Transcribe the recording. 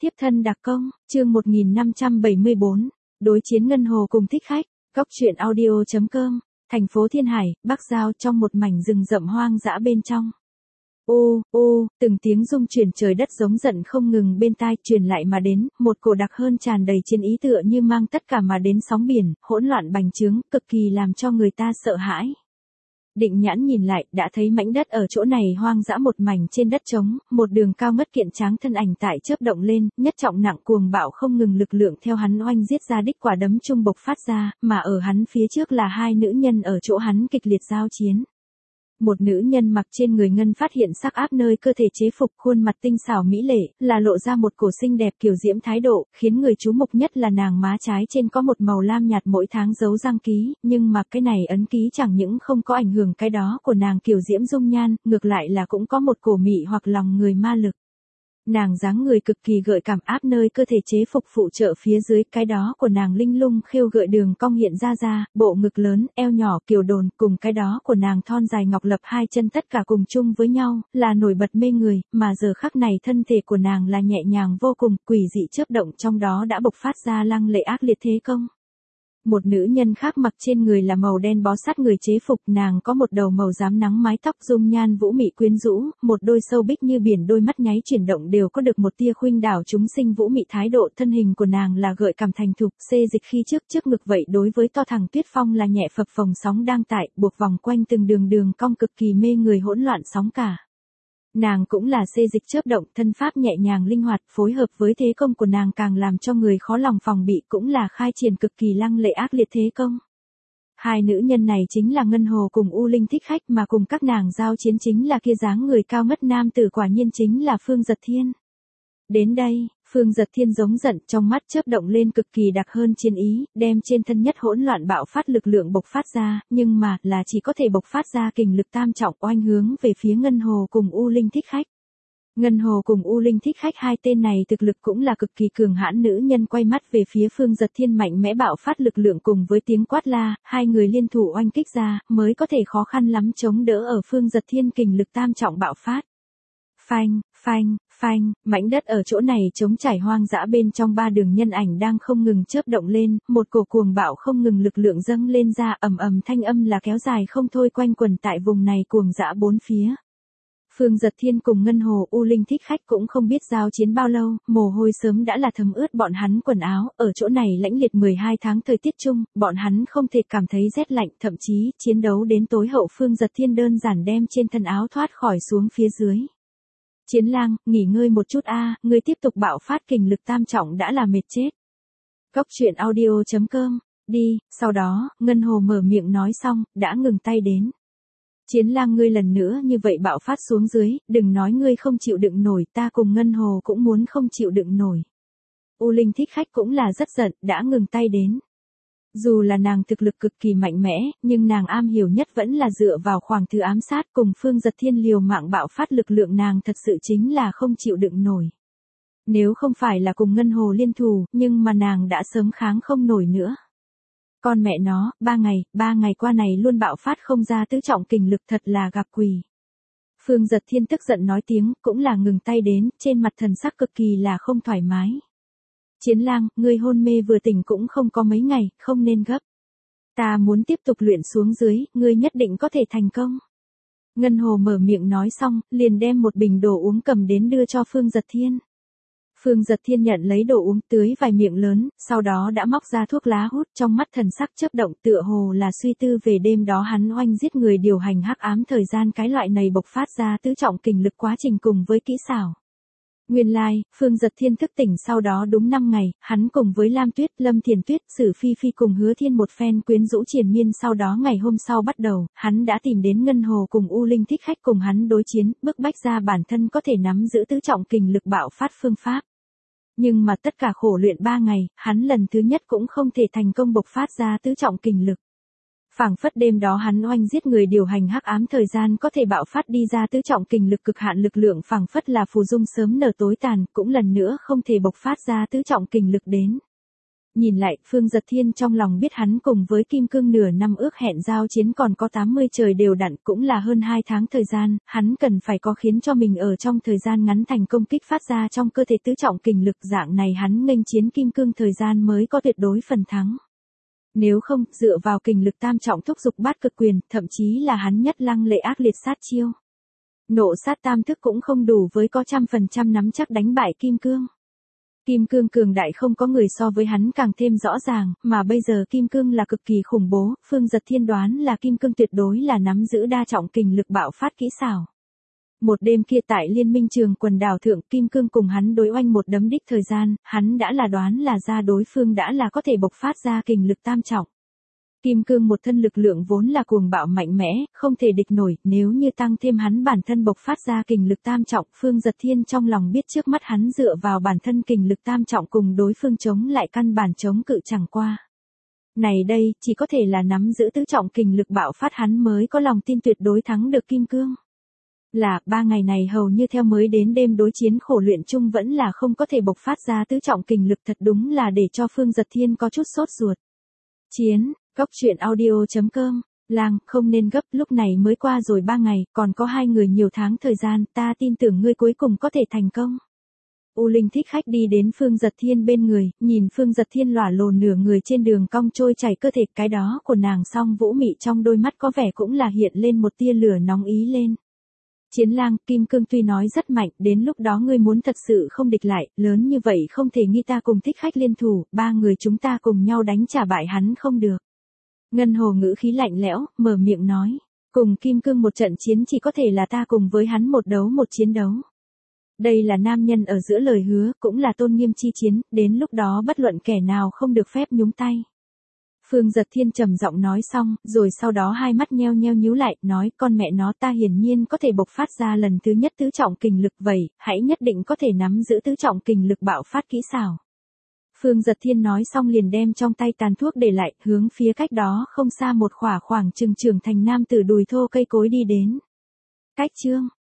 Tiếp thân đặc công, chương 1574, đối chiến Ngân Hồ cùng thích khách, góc truyện audio.com, thành phố Thiên Hải, Bắc Giao trong một mảnh rừng rậm hoang dã bên trong. Từng tiếng rung chuyển trời đất giống giận không ngừng bên tai truyền lại mà đến, một cổ đặc hơn tràn đầy chiến ý tựa như mang tất cả mà đến sóng biển, hỗn loạn bành trướng, cực kỳ làm cho người ta sợ hãi. Định nhãn nhìn lại, đã thấy mảnh đất ở chỗ này hoang dã một mảnh trên đất trống, một đường cao ngất kiện tráng thân ảnh tại chớp động lên, nhất trọng nặng cuồng bạo không ngừng lực lượng theo hắn oanh giết ra đích quả đấm trung bộc phát ra, mà ở hắn phía trước là hai nữ nhân ở chỗ hắn kịch liệt giao chiến. Một nữ nhân mặc trên người ngân phát hiện sắc áp nơi cơ thể chế phục, khuôn mặt tinh xảo mỹ lệ, là lộ ra một cổ xinh đẹp kiều diễm thái độ, khiến người chú mục nhất là nàng má trái trên có một màu lam nhạt mỗi tháng dấu răng ký, nhưng mà cái này ấn ký chẳng những không có ảnh hưởng cái đó của nàng kiều diễm dung nhan, ngược lại là cũng có một cổ mị hoặc lòng người ma lực. Nàng dáng người cực kỳ gợi cảm áp nơi cơ thể chế phục phụ trợ phía dưới, cái đó của nàng linh lung khêu gợi đường cong hiện ra, bộ ngực lớn, eo nhỏ kiều đồn, cùng cái đó của nàng thon dài ngọc lập hai chân tất cả cùng chung với nhau, là nổi bật mê người, mà giờ khắc này thân thể của nàng là nhẹ nhàng vô cùng, quỷ dị chớp động trong đó đã bộc phát ra lăng lệ ác liệt thế công. Một nữ nhân khác mặc trên người là màu đen bó sát người chế phục, nàng có một đầu màu rám nắng mái tóc dung nhan vũ mị quyến rũ, một đôi sâu bích như biển đôi mắt nháy chuyển động đều có được một tia khuynh đảo chúng sinh vũ mị thái độ, thân hình của nàng là gợi cảm thành thục, xê dịch khi trước ngực vậy đối với to thẳng tuyết phong là nhẹ phập phồng sóng đang tại, buộc vòng quanh từng đường cong cực kỳ mê người hỗn loạn sóng cả. Nàng cũng là xê dịch chớp động, thân pháp nhẹ nhàng linh hoạt, phối hợp với thế công của nàng càng làm cho người khó lòng phòng bị, cũng là khai triển cực kỳ lăng lệ ác liệt thế công. Hai nữ nhân này chính là Ngân Hồ cùng U Linh thích khách, mà cùng các nàng giao chiến chính là kia dáng người cao ngất nam tử, quả nhiên chính là Phương Giật Thiên. Đến đây, Phương Giật Thiên giống giận, trong mắt chớp động lên cực kỳ đặc hơn chiến ý, đem trên thân nhất hỗn loạn bạo phát lực lượng bộc phát ra, nhưng mà là chỉ có thể bộc phát ra kình lực tam trọng oanh hướng về phía Ngân Hồ cùng U Linh thích khách. Ngân Hồ cùng U Linh thích khách hai tên này thực lực cũng là cực kỳ cường hãn, nữ nhân quay mắt về phía Phương Giật Thiên mạnh mẽ bạo phát lực lượng cùng với tiếng quát la, hai người liên thủ oanh kích ra, mới có thể khó khăn lắm chống đỡ ở Phương Giật Thiên kình lực tam trọng bạo phát. Phanh, mảnh đất ở chỗ này trống trải hoang dã bên trong ba đường nhân ảnh đang không ngừng chớp động lên, một cổ cuồng bạo không ngừng lực lượng dâng lên ra, ầm thanh âm là kéo dài không thôi quanh quẩn tại vùng này cuồng dã bốn phía. Phương Giật Thiên cùng Ngân Hồ U Linh thích khách cũng không biết giao chiến bao lâu, mồ hôi sớm đã là thấm ướt bọn hắn quần áo, ở chỗ này lãnh liệt 12 tháng thời tiết chung, bọn hắn không thể cảm thấy rét lạnh, thậm chí, chiến đấu đến tối hậu Phương Giật Thiên đơn giản đem trên thân áo thoát khỏi xuống phía dưới. Chiến lang, nghỉ ngơi một chút ngươi tiếp tục bạo phát kình lực tam trọng đã là mệt chết. Góc truyện audio.com, đi, sau đó, Ngân Hồ mở miệng nói xong, đã ngừng tay đến. Chiến lang ngươi lần nữa như vậy bạo phát xuống dưới, đừng nói ngươi không chịu đựng nổi, ta cùng Ngân Hồ cũng muốn không chịu đựng nổi. U Linh thích khách cũng là rất giận, đã ngừng tay đến. Dù là nàng thực lực cực kỳ mạnh mẽ, nhưng nàng am hiểu nhất vẫn là dựa vào khoảng thứ ám sát, cùng Phương Giật Thiên liều mạng bạo phát lực lượng, nàng thật sự chính là không chịu đựng nổi. Nếu không phải là cùng Ngân Hồ liên thủ, nhưng mà nàng đã sớm kháng không nổi nữa. Con mẹ nó, 3 ngày qua này luôn bạo phát không ra tứ trọng kình lực, thật là gặp quỷ. Phương Giật Thiên tức giận nói tiếng, cũng là ngừng tay đến, trên mặt thần sắc cực kỳ là không thoải mái. Chiến lang, ngươi hôn mê vừa tỉnh cũng không có mấy ngày, không nên gấp. Ta muốn tiếp tục luyện xuống dưới, ngươi nhất định có thể thành công. Ngân Hồ mở miệng nói xong, liền đem một bình đồ uống cầm đến đưa cho Phương Giật Thiên. Phương Giật Thiên nhận lấy đồ uống tưới vài miệng lớn, sau đó đã móc ra thuốc lá hút, trong mắt thần sắc chớp động tựa hồ là suy tư về đêm đó hắn oanh giết người điều hành hắc ám thời gian, cái loại này bộc phát ra tứ trọng kình lực quá trình cùng với kỹ xảo. Nguyên lai, Phương Giật Thiên thức tỉnh sau đó đúng 5 ngày, hắn cùng với Lam Tuyết, Lâm Thiền Tuyết, Sử Phi Phi cùng Hứa Thiên một phen quyến rũ triền miên, sau đó ngày hôm sau bắt đầu, hắn đã tìm đến Ngân Hồ cùng U Linh thích khách cùng hắn đối chiến, bức bách ra bản thân có thể nắm giữ tứ trọng kình lực bạo phát phương pháp. Nhưng mà tất cả khổ luyện 3 ngày, hắn lần thứ nhất cũng không thể thành công bộc phát ra tứ trọng kình lực. Phảng phất đêm đó hắn oanh giết người điều hành hắc ám thời gian có thể bạo phát đi ra tứ trọng kình lực cực hạn lực lượng, phảng phất là phù dung sớm nở tối tàn, cũng lần nữa không thể bộc phát ra tứ trọng kình lực đến. Nhìn lại, Phương Giật Thiên trong lòng biết hắn cùng với Kim Cương nửa năm ước hẹn giao chiến còn có 80 trời đều đặn, cũng là hơn 2 tháng thời gian, hắn cần phải có khiến cho mình ở trong thời gian ngắn thành công kích phát ra trong cơ thể tứ trọng kình lực, dạng này hắn nghênh chiến Kim Cương thời gian mới có tuyệt đối phần thắng. Nếu không, dựa vào kình lực tam trọng thúc dục bát cực quyền, thậm chí là hắn nhất lăng lệ ác liệt sát chiêu. Nộ sát tam thức cũng không đủ với có 100% nắm chắc đánh bại Kim Cương. Kim Cương cường đại không có người so với hắn càng thêm rõ ràng, mà bây giờ Kim Cương là cực kỳ khủng bố, Phương Giật Thiên đoán là Kim Cương tuyệt đối là nắm giữ đa trọng kình lực bạo phát kỹ xảo. Một đêm kia tại Liên Minh Trường quần đảo thượng, Kim Cương cùng hắn đối oanh một đấm đích thời gian, hắn đã là đoán là ra đối phương đã là có thể bộc phát ra kình lực tam trọng. Kim Cương một thân lực lượng vốn là cuồng bạo mạnh mẽ, không thể địch nổi, nếu như tăng thêm hắn bản thân bộc phát ra kình lực tam trọng, Phương Giật Thiên trong lòng biết trước mắt hắn dựa vào bản thân kình lực tam trọng cùng đối phương chống lại căn bản chống cự chẳng qua. Này đây, chỉ có thể là nắm giữ tứ trọng kình lực bạo phát hắn mới có lòng tin tuyệt đối thắng được Kim Cương. Là, 3 ngày này hầu như theo mới đến đêm đối chiến khổ luyện chung vẫn là không có thể bộc phát ra tứ trọng kình lực, thật đúng là để cho Phương Giật Thiên có chút sốt ruột. Chiến, Góc Truyện Audio.com, Lang, không nên gấp, lúc này mới qua rồi 3 ngày, còn có 2 người nhiều tháng thời gian, ta tin tưởng ngươi cuối cùng có thể thành công. U Linh Thích Khách đi đến Phương Giật Thiên bên người, nhìn Phương Giật Thiên lỏa lồ nửa người trên đường cong trôi chảy cơ thể, cái đó của nàng song vũ mị trong đôi mắt có vẻ cũng là hiện lên một tia lửa nóng ý lên. Chiến Lang, Kim Cương tuy nói rất mạnh, đến lúc đó ngươi muốn thật sự không địch lại, lớn như vậy không thể nghi ta cùng Thích Khách liên thủ, 3 người chúng ta cùng nhau đánh trả bại hắn không được. Ngân Hồ ngữ khí lạnh lẽo, mở miệng nói, cùng Kim Cương một trận chiến chỉ có thể là ta cùng với hắn một đấu một chiến đấu. Đây là nam nhân ở giữa lời hứa, cũng là tôn nghiêm chi chiến, đến lúc đó bất luận kẻ nào không được phép nhúng tay. Phương Giật Thiên trầm giọng nói xong, rồi sau đó hai mắt nheo nheo nhíu lại, nói, con mẹ nó, ta hiển nhiên có thể bộc phát ra lần thứ nhất tứ trọng kình lực, vậy, hãy nhất định có thể nắm giữ tứ trọng kình lực bạo phát kỹ xảo. Phương Giật Thiên nói xong liền đem trong tay tàn thuốc để lại, hướng phía cách đó không xa một khoảng chừng trưởng thành nam tử đùi thô cây cối đi đến. Cách chương